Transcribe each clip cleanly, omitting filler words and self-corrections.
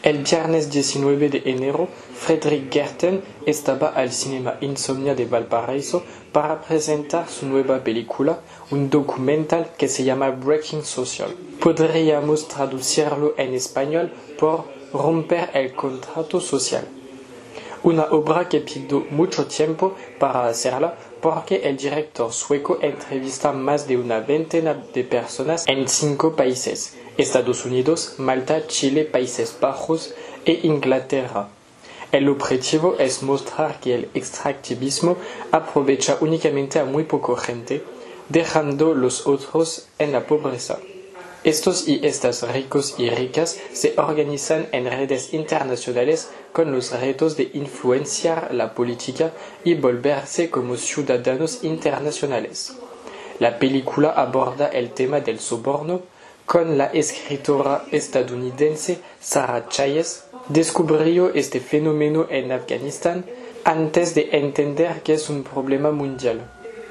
El viernes 19 de enero, Fredrik Gertten estaba al Cinema Insomnia de Valparaíso para presentar su nueva película, un documental que se llama Breaking Social. Podríamos traducirlo en español por Romper el contrato social. Una obra que pidió mucho tiempo para hacerla porque el director sueco entrevista a más de una veintena de personas en 5 países: Estados Unidos, Malta, Chile, Países Bajos e Inglaterra. El objetivo es mostrar que el extractivismo aprovecha únicamente a muy poca gente, dejando los otros en la pobreza. Estos y estas ricos y ricas se organizan en redes internacionales con los retos de influenciar la política y volverse como ciudadanos internacionales. La película aborda el tema del soborno con la escritora estadounidense Sarah Chayes. Descubrió este fenómeno en Afganistán antes de entender que es un problema mundial.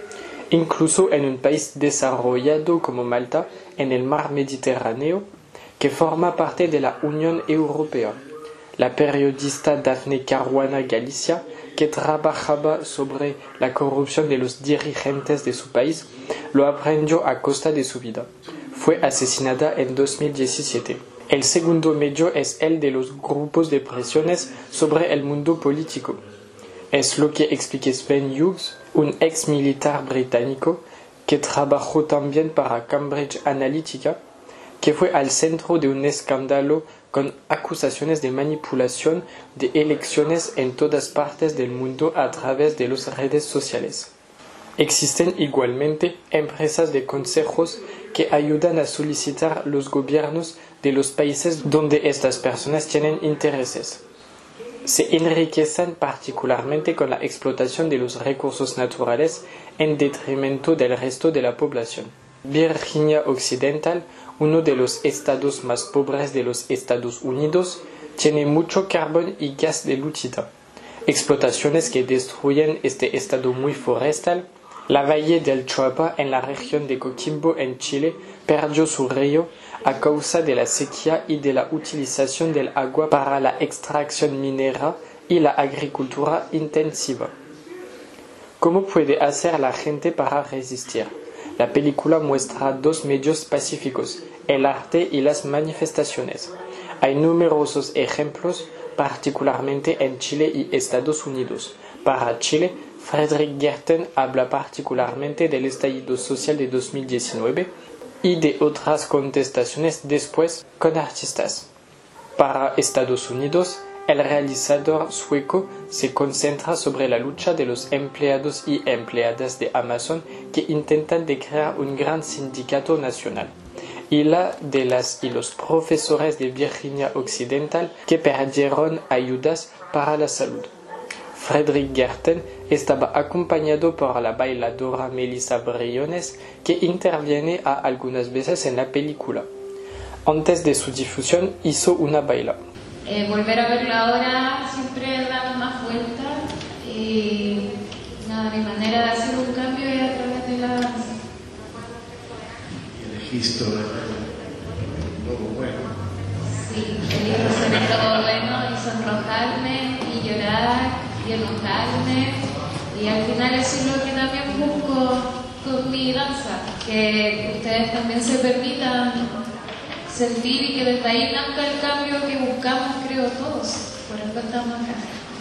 Incluso en un país desarrollado como Malta, en el mar Mediterráneo, que forma parte de la Unión Europea. La periodista Daphne Caruana Galizia, que trabajaba sobre la corrupción de los dirigentes de su país, lo aprendió a costa de su vida. Fue asesinada en 2017. El segundo medio es el de los grupos de presiones sobre el mundo político. Es lo que explica Sven Hughes, un ex militar británico que trabajó también para Cambridge Analytica, que fue al centro de un escándalo con acusaciones de manipulación de elecciones en todas partes del mundo a través de las redes sociales. Existen igualmente empresas de consejos que ayudan a solicitar los gobiernos de los países donde estas personas tienen intereses. Se enriquecen particularmente con la explotación de los recursos naturales en detrimento del resto de la población. Virginia Occidental, uno de los estados más pobres de los Estados Unidos, tiene mucho carbón y gas de lutita. Explotaciones que destruyen este estado muy forestal. La Valle del Choapa, en la región de Coquimbo, en Chile, perdió su río a causa de la sequía y de la utilización del agua para la extracción minera y la agricultura intensiva. ¿Cómo puede hacer la gente para resistir? La película muestra 2 medios pacíficos, el arte y las manifestaciones. Hay numerosos ejemplos, particularmente en Chile y Estados Unidos. Para Chile, Fredrik Gertten habla particularmente del estallido social de 2019 y de otras contestaciones después con artistas. Para Estados Unidos, el realizador sueco se concentra sobre la lucha de los empleados y empleadas de Amazon que intentan de crear un gran sindicato nacional, y la de las y los profesores de Virginia Occidental que perdieron ayudas para la salud. Fredrik Gertten estaba acompañado por la bailadora Melissa Briones, que interviene algunas veces en la película. Antes de su difusión hizo una baila. Volver a verla ahora siempre da más vueltas y nada, mi manera de hacer un cambio es a través de la danza. Y elegiste todo bueno. Sí, elijo hacer todo bueno y sonrojarme y llorar y enojarme, y al final eso es lo que también busco con mi danza, que ustedes también se permitan sentir y que desde ahí nazca el cambio que buscamos, creo, todos. Por eso estamos acá.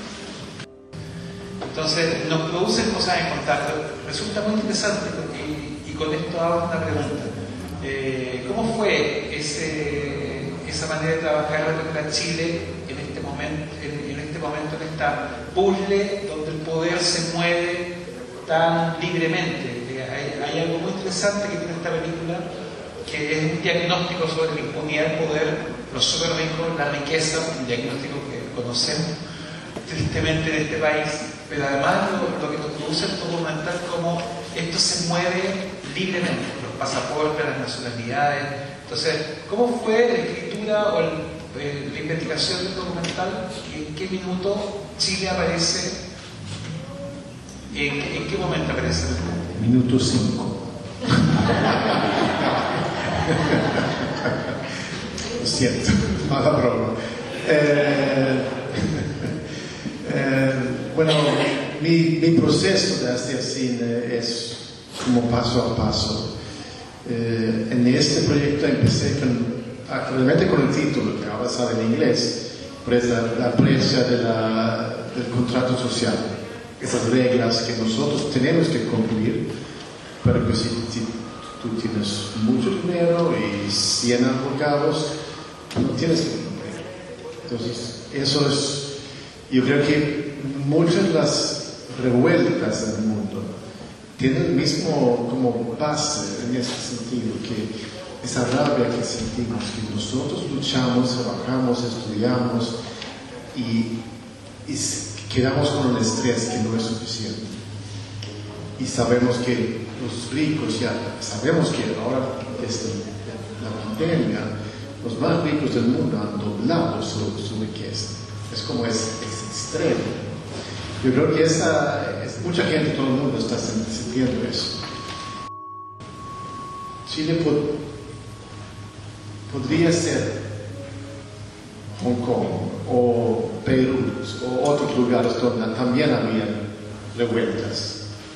Entonces nos producen cosas en contacto. Resulta muy interesante y con esto hago una pregunta. ¿Cómo fue esa manera de trabajar en Chile en este momento en esta puzzle donde el poder se mueve tan libremente? Hay algo muy interesante que tiene esta película, que es un diagnóstico sobre la impunidad del poder, los súper ricos, la riqueza, un diagnóstico que conocemos tristemente en este país, pero además lo que nos produce el documental, como esto se mueve libremente, los pasaportes, las nacionalidades. Entonces, ¿cómo fue la escritura o la investigación del documental? ¿En qué minuto Chile aparece? ¿En qué momento aparece? Minuto 5. Lo siento, mala broma. Mi proceso de hacer cine es como paso a paso. En este proyecto empecé realmente con el título, que ahora sale en inglés, pero es la brecha del contrato social. Esas reglas que nosotros tenemos que cumplir, pero que si tú tienes mucho dinero y 100 abogados, no tienes que cumplir. Entonces, eso es, yo creo que muchas de las revueltas en el mundo tienen el mismo como base en ese sentido, que esa rabia que sentimos, que nosotros luchamos, trabajamos, estudiamos y quedamos con un estrés que no es suficiente. Y sabemos que los ricos, ya sabemos que ahora desde la pandemia, los más ricos del mundo han doblado su riqueza. Es como es extremo. Yo creo que mucha gente, todo el mundo está sintiendo eso. Chile podría ser Hong Kong o Perú o otros lugares donde también había revueltas.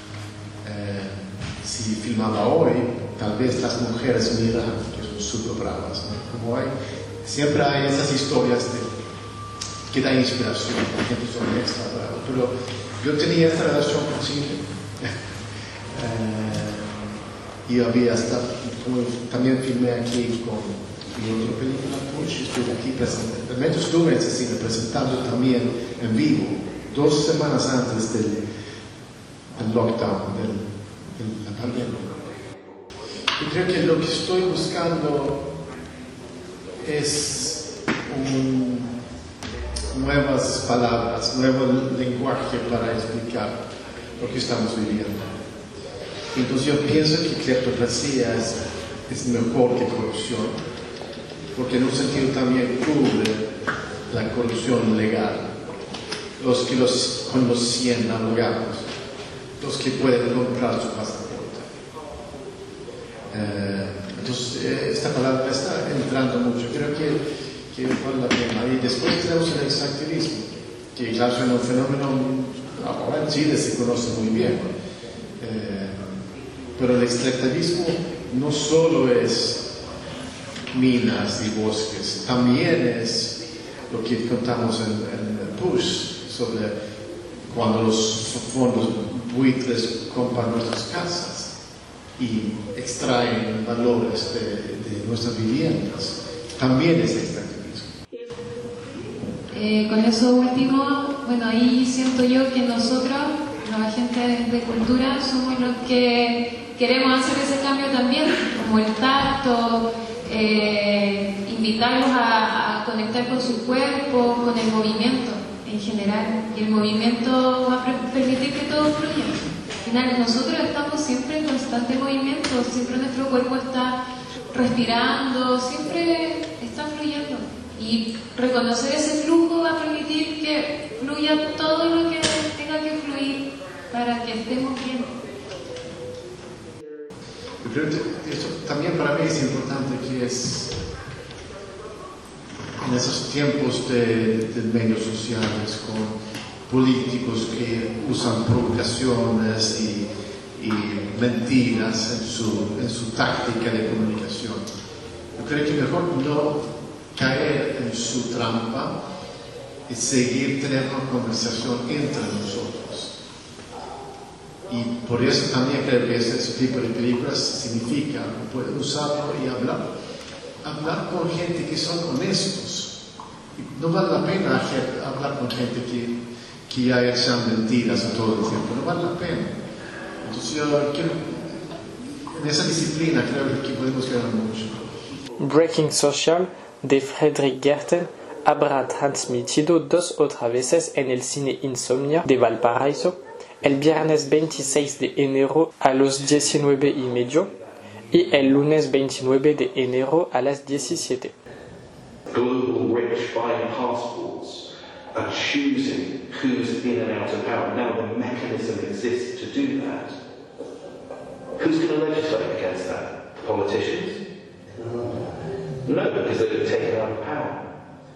Si filmaba hoy, tal vez las mujeres en Irán, que son súper bravas, ¿no? Como siempre hay esas historias que dan inspiración, la gente son extra bravas. Pero yo tenía esta relación con cine. Y había también filmé aquí con mi otra película, Push, estuve aquí presente. Realmente estuve en ese cine presentando también en vivo, 2 semanas antes del lockdown, de la pandemia. Yo creo que lo que estoy buscando es nuevas palabras, nuevo lenguaje para explicar lo que estamos viviendo. Entonces yo pienso que cleptocracia es mejor que corrupción, porque en un sentido también cubre la corrupción legal. Con los 100 abogados, los que pueden comprar su pasaporte. Entonces esta palabra está entrando mucho. Creo que vale la pena. Y después tenemos el extractivismo, que claro es un fenómeno, ahora en Chile se conoce muy bien. Pero el extractivismo no solo es minas y bosques, también es lo que contamos en Push, sobre cuando los fondos buitres compran nuestras casas y extraen valores de nuestras viviendas. También es extractivismo. Con eso último, bueno, ahí siento yo que nosotros, los agentes de cultura, somos los que queremos hacer ese cambio también, como el tacto, invitarlos a conectar con su cuerpo, con el movimiento en general. Y el movimiento va a permitir que todo fluya. Al final, nosotros estamos siempre en constante movimiento, siempre nuestro cuerpo está respirando, siempre está fluyendo. Y reconocer ese flujo va a permitir que fluya todo lo que tenga que fluir para que estemos bien. Yo creo que esto también para mí es importante, que es en esos tiempos de medios sociales con políticos que usan provocaciones y mentiras en su táctica de comunicación. Yo creo que mejor no caer en su trampa y seguir teniendo una conversación entre nosotros. Y por eso también creo que ese tipo de películas significa que pueden usarlo y hablar con gente que son honestos. Y no vale la pena hablar con gente que ya echan mentiras todo el tiempo, no vale la pena. Entonces yo quiero, en esa disciplina creo que podemos ganar mucho. Breaking Social de Fredrik Gertten habrá transmitido 2 otras veces en el Cine Insomnia de Valparaíso, el viernes 26 de enero a las 19:30 y el lunes 29 de enero a las 17. Global rich buying passports and choosing who's in and out of power. Now the mechanism exists to do that. Who's going to legislate against that? Politicians? No, because they've been taken out of power.